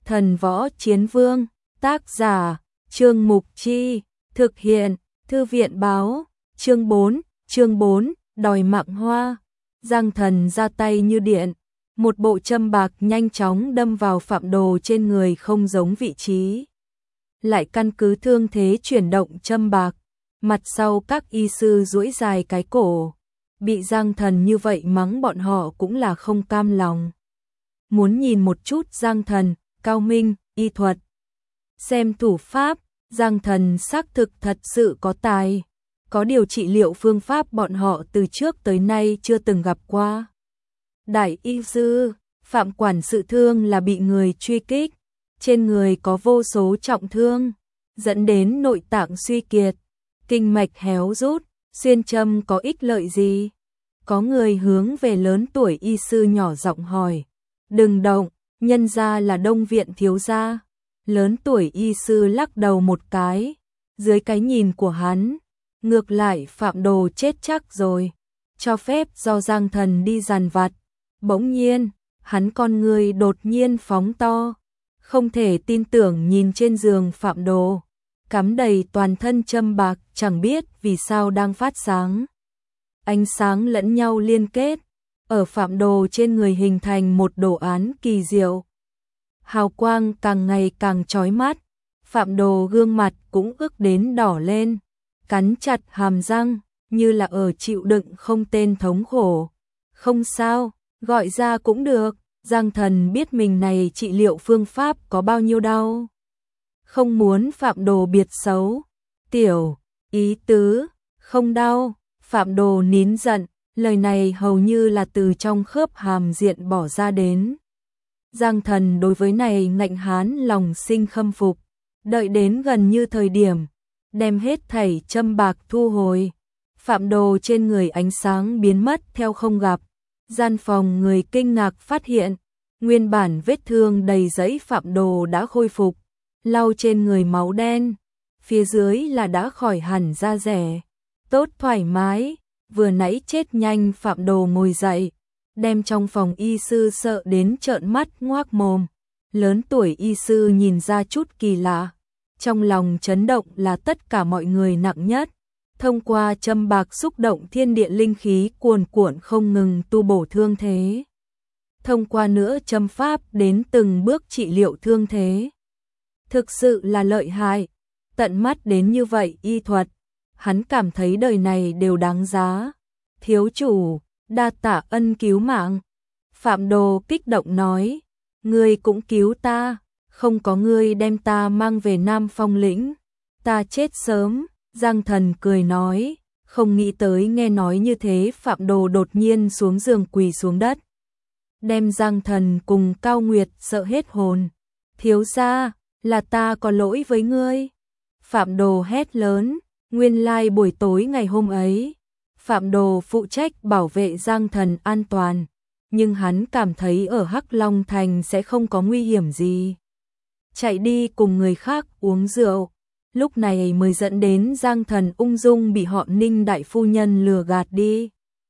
Thần Võ Chiến Vương, tác giả, Trương Mục Chi, thực hiện, Thư viện báo, chương 4, đòi mạng hoa. Giang Thần ra tay như điện, một bộ châm bạc nhanh chóng đâm vào Phạm Đồ trên người không giống vị trí. Lại căn cứ thương thế chuyển động châm bạc, mặt sau các y sư duỗi dài cái cổ. Bị Giang Thần như vậy mắng bọn họ cũng là không cam lòng. Muốn nhìn một chút Giang Thần, cao minh, y thuật. Xem thủ pháp, Giang Thần xác thực thật sự có tài. Có điều trị liệu phương pháp bọn họ từ trước tới nay chưa từng gặp qua. Đại y sư, Phạm quản sự thương là bị người truy kích. Trên người có vô số trọng thương, dẫn đến nội tạng suy kiệt, kinh mạch héo rút, xuyên châm có ích lợi gì? Có người hướng về lớn tuổi y sư nhỏ giọng hỏi. Đừng động, nhân gia là Đông viện thiếu gia. Lớn tuổi y sư lắc đầu một cái. Dưới cái nhìn của hắn, ngược lại Phạm Đồ chết chắc rồi. Cho phép do Giang Thần đi dàn vặt. Bỗng nhiên, hắn con người đột nhiên phóng to. Không thể tin tưởng nhìn trên giường Phạm Đồ. Cắm đầy toàn thân châm bạc, chẳng biết vì sao đang phát sáng. Ánh sáng lẫn nhau liên kết, ở Phạm Đồ trên người hình thành một đồ án kỳ diệu. Hào quang càng ngày càng chói mắt, Phạm Đồ gương mặt cũng ức đến đỏ lên, cắn chặt hàm răng, như là ở chịu đựng không tên thống khổ. Không sao, gọi ra cũng được, Giang Thần biết mình này trị liệu phương pháp có bao nhiêu đau. Không muốn Phạm Đồ biệt xấu. Tiểu, ý tứ, không đau. Phạm Đồ nín giận, lời này hầu như là từ trong khớp hàm diện bỏ ra đến. Giang Thần đối với này ngạnh hán lòng sinh khâm phục, đợi đến gần như thời điểm, đem hết thảy châm bạc thu hồi. Phạm Đồ trên người ánh sáng biến mất theo không gặp. Gian phòng người kinh ngạc phát hiện, nguyên bản vết thương đầy giấy Phạm Đồ đã khôi phục, lau trên người máu đen, phía dưới là đã khỏi hẳn da rẻ. Tốt thoải mái, vừa nãy chết nhanh Phạm Đồ ngồi dậy, đem trong phòng y sư sợ đến trợn mắt ngoác mồm. Lớn tuổi y sư nhìn ra chút kỳ lạ, trong lòng chấn động là tất cả mọi người nặng nhất. Thông qua châm bạc xúc động thiên địa linh khí cuồn cuộn không ngừng tu bổ thương thế. Thông qua nữa châm pháp đến từng bước trị liệu thương thế. Thực sự là lợi hại, tận mắt đến như vậy y thuật, hắn cảm thấy đời này đều đáng giá. Thiếu chủ, đa tạ ân cứu mạng. Phạm Đồ kích động nói, ngươi cũng cứu ta, không có ngươi đem ta mang về Nam Phong lĩnh, ta chết sớm. Giang Thần cười nói, không nghĩ tới nghe nói như thế Phạm Đồ đột nhiên xuống giường quỳ xuống đất. Đem Giang Thần cùng Cao Nguyệt sợ hết hồn. Thiếu gia, là ta có lỗi với ngươi. Phạm Đồ hét lớn, nguyên lai buổi tối ngày hôm ấy, Phạm Đồ phụ trách bảo vệ Giang Thần an toàn, nhưng hắn cảm thấy ở Hắc Long Thành sẽ không có nguy hiểm gì. Chạy đi cùng người khác uống rượu, lúc này mới dẫn đến Giang Thần ung dung bị họ Ninh đại phu nhân lừa gạt đi.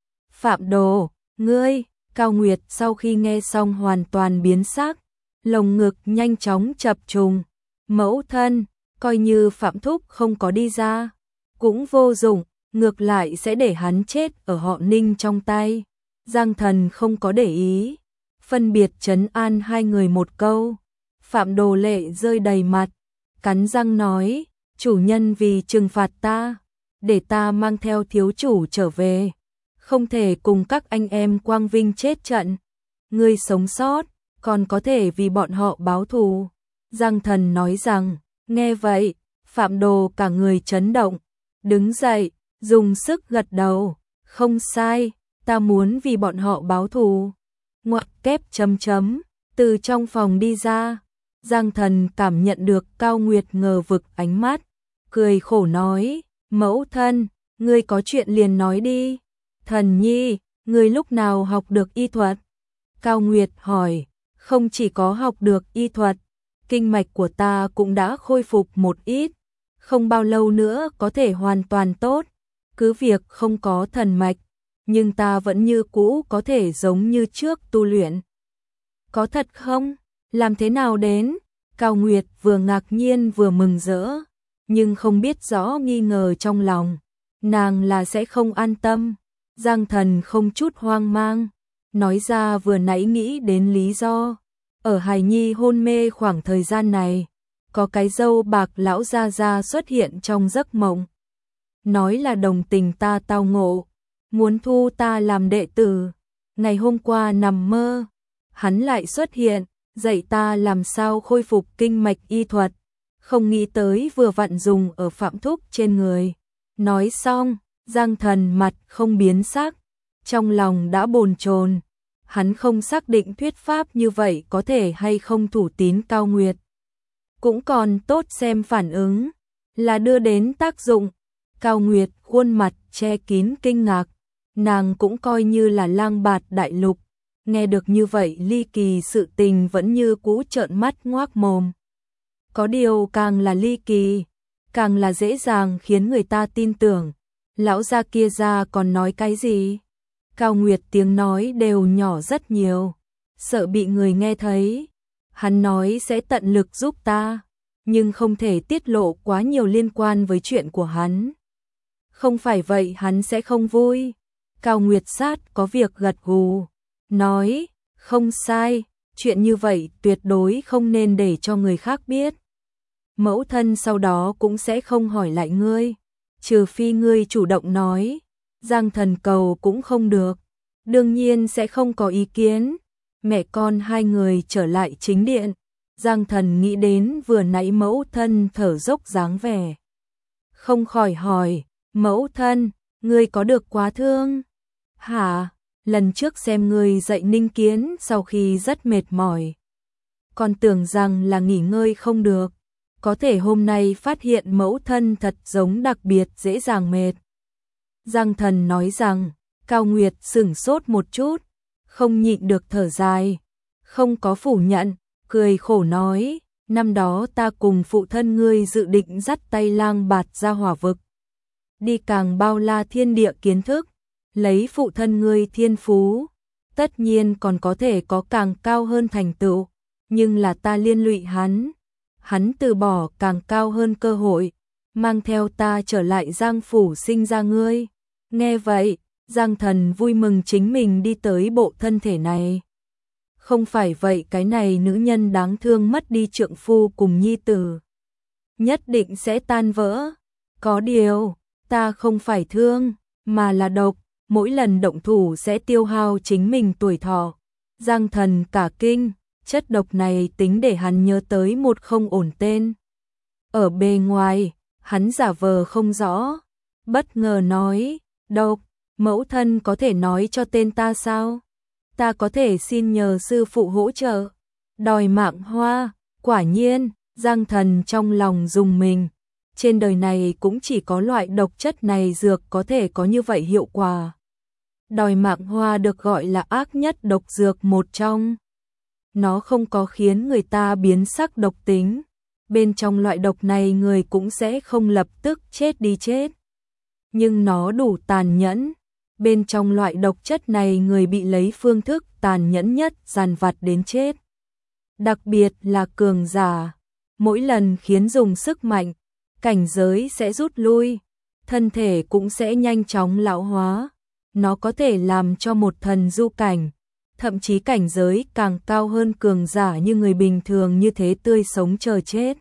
Phạm Đồ, ngươi, Cao Nguyệt sau khi nghe xong hoàn toàn biến sắc, lồng ngực nhanh chóng chập trùng. Mẫu thân, coi như Phạm Thúc không có đi ra, cũng vô dụng, ngược lại sẽ để hắn chết ở họ Ninh trong tay. Giang Thần không có để ý, phân biệt trấn an hai người một câu. Phạm Đồ lệ rơi đầy mặt, cắn răng nói, chủ nhân vì trừng phạt ta, để ta mang theo thiếu chủ trở về, không thể cùng các anh em quang vinh chết trận. Ngươi sống sót, còn có thể vì bọn họ báo thù. Giang Thần nói rằng, nghe vậy, Phạm Đồ cả người chấn động, đứng dậy, dùng sức gật đầu, không sai, ta muốn vì bọn họ báo thù. Ngoặc kép chấm chấm, từ trong phòng đi ra, Giang Thần cảm nhận được Cao Nguyệt ngờ vực ánh mắt, cười khổ nói, mẫu thân, ngươi có chuyện liền nói đi. Thần nhi, ngươi lúc nào học được y thuật? Cao Nguyệt hỏi, không chỉ có học được y thuật, kinh mạch của ta cũng đã khôi phục một ít, không bao lâu nữa có thể hoàn toàn tốt, cứ việc không có thần mạch, nhưng ta vẫn như cũ có thể giống như trước tu luyện. Có thật không? Làm thế nào đến? Cao Nguyệt vừa ngạc nhiên vừa mừng rỡ, nhưng không biết rõ nghi ngờ trong lòng. Nàng là sẽ không an tâm. Giang Thần không chút hoang mang, nói ra vừa nãy nghĩ đến lý do. Ở hài nhi hôn mê khoảng thời gian này, có cái dâu bạc lão gia gia xuất hiện trong giấc mộng. Nói là đồng tình ta tao ngộ, muốn thu ta làm đệ tử. Ngày hôm qua nằm mơ, hắn lại xuất hiện, dạy ta làm sao khôi phục kinh mạch y thuật. Không nghĩ tới vừa vặn dùng ở Phạm Thúc trên người. Nói xong, Giang Thần mặt không biến sắc, trong lòng đã bồn chồn. Hắn không xác định thuyết pháp như vậy có thể hay không thủ tín Cao Nguyệt. Cũng còn tốt xem phản ứng, là đưa đến tác dụng. Cao Nguyệt khuôn mặt che kín kinh ngạc, nàng cũng coi như là lang bạt đại lục. Nghe được như vậy ly kỳ sự tình vẫn như cũ trợn mắt ngoác mồm. Có điều càng là ly kỳ, càng là dễ dàng khiến người ta tin tưởng. Lão gia kia ra còn nói cái gì? Cao Nguyệt tiếng nói đều nhỏ rất nhiều, sợ bị người nghe thấy. Hắn nói sẽ tận lực giúp ta, nhưng không thể tiết lộ quá nhiều liên quan với chuyện của hắn. Không phải vậy hắn sẽ không vui. Cao Nguyệt sát có việc gật gù, nói, không sai, chuyện như vậy tuyệt đối không nên để cho người khác biết. Mẫu thân sau đó cũng sẽ không hỏi lại ngươi, trừ phi ngươi chủ động nói. Giang Thần cầu cũng không được, đương nhiên sẽ không có ý kiến. Mẹ con hai người trở lại chính điện, Giang Thần nghĩ đến vừa nãy mẫu thân thở dốc dáng vẻ, không khỏi hỏi, mẫu thân, ngươi có được quá thương? Hả? Lần trước xem ngươi dạy Ninh Kiến sau khi rất mệt mỏi, còn tưởng rằng là nghỉ ngơi không được. Có thể hôm nay phát hiện mẫu thân thật giống đặc biệt dễ dàng mệt. Giang Thần nói rằng, Cao Nguyệt sửng sốt một chút, không nhịn được thở dài, không có phủ nhận, cười khổ nói, năm đó ta cùng phụ thân ngươi dự định dắt tay lang bạt ra hỏa vực. Đi càng bao la thiên địa kiến thức, lấy phụ thân ngươi thiên phú, tất nhiên còn có thể có càng cao hơn thành tựu, nhưng là ta liên lụy hắn. Hắn từ bỏ càng cao hơn cơ hội, mang theo ta trở lại Giang phủ sinh ra ngươi. Nghe vậy, Giang Thần vui mừng chính mình đi tới bộ thân thể này. Không phải vậy cái này nữ nhân đáng thương mất đi trượng phu cùng nhi tử, nhất định sẽ tan vỡ. Có điều, ta không phải thương, mà là độc, mỗi lần động thủ sẽ tiêu hao chính mình tuổi thọ. Giang Thần cả kinh, chất độc này tính để hắn nhớ tới một không ổn tên. Ở bề ngoài, hắn giả vờ không rõ, bất ngờ nói, độc, mẫu thân có thể nói cho tên ta sao? Ta có thể xin nhờ sư phụ hỗ trợ. Đòi mạng hoa, quả nhiên, Giang Thần trong lòng rùng mình. Trên đời này cũng chỉ có loại độc chất này dược có thể có như vậy hiệu quả. Đòi mạng hoa được gọi là ác nhất độc dược một trong. Nó không có khiến người ta biến sắc độc tính. Bên trong loại độc này người cũng sẽ không lập tức chết đi chết. Nhưng nó đủ tàn nhẫn. Bên trong loại độc chất này người bị lấy phương thức tàn nhẫn nhất dàn vặt đến chết. Đặc biệt là cường giả. Mỗi lần khiến dùng sức mạnh, cảnh giới sẽ rút lui. Thân thể cũng sẽ nhanh chóng lão hóa. Nó có thể làm cho một thần du cảnh, thậm chí cảnh giới càng cao hơn cường giả như người bình thường như thế tươi sống chờ chết.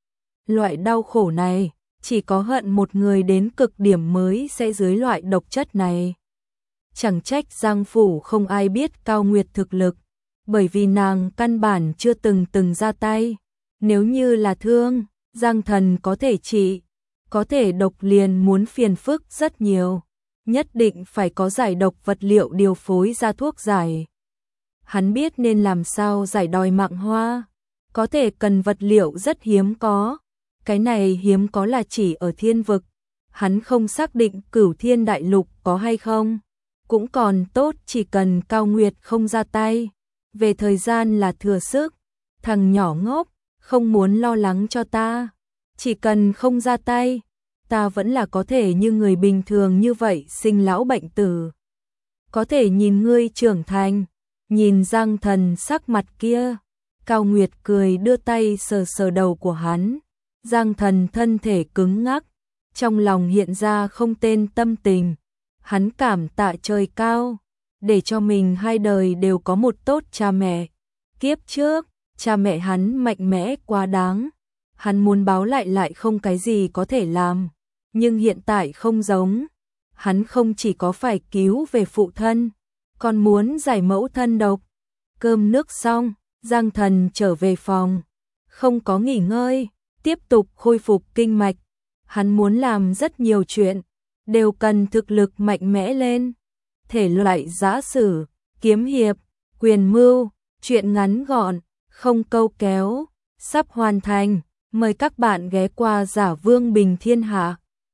Loại đau khổ này, chỉ có hận một người đến cực điểm mới sẽ dưới loại độc chất này. Chẳng trách Giang phủ không ai biết Cao Nguyệt thực lực, bởi vì nàng căn bản chưa từng ra tay. Nếu như là thương, Giang Thần có thể trị, có thể độc liền muốn phiền phức rất nhiều. Nhất định phải có giải độc vật liệu điều phối ra thuốc giải. Hắn biết nên làm sao giải đòi mạng hoa, có thể cần vật liệu rất hiếm có. Cái này hiếm có là chỉ ở thiên vực, hắn không xác định Cửu Thiên Đại Lục có hay không. Cũng còn tốt chỉ cần Cao Nguyệt không ra tay. Về thời gian là thừa sức, thằng nhỏ ngốc, không muốn lo lắng cho ta. Chỉ cần không ra tay, ta vẫn là có thể như người bình thường như vậy sinh lão bệnh tử. Có thể nhìn ngươi trưởng thành, nhìn Giang Thần sắc mặt kia, Cao Nguyệt cười đưa tay sờ sờ đầu của hắn. Giang Thần thân thể cứng ngắc, trong lòng hiện ra không tên tâm tình. Hắn cảm tạ trời cao, để cho mình hai đời đều có một tốt cha mẹ. Kiếp trước, cha mẹ hắn mạnh mẽ quá đáng. Hắn muốn báo lại không cái gì có thể làm. Nhưng hiện tại không giống. Hắn không chỉ có phải cứu về phụ thân, còn muốn giải mẫu thân độc. Cơm nước xong, Giang Thần trở về phòng. Không có nghỉ ngơi, tiếp tục khôi phục kinh mạch. Hắn muốn làm rất nhiều chuyện, đều cần thực lực mạnh mẽ lên. Thể loại giã sử, kiếm hiệp, quyền mưu, truyện ngắn gọn, không câu kéo, sắp hoàn thành. Mời các bạn ghé qua Giả Vương Bình Thiên Hạ.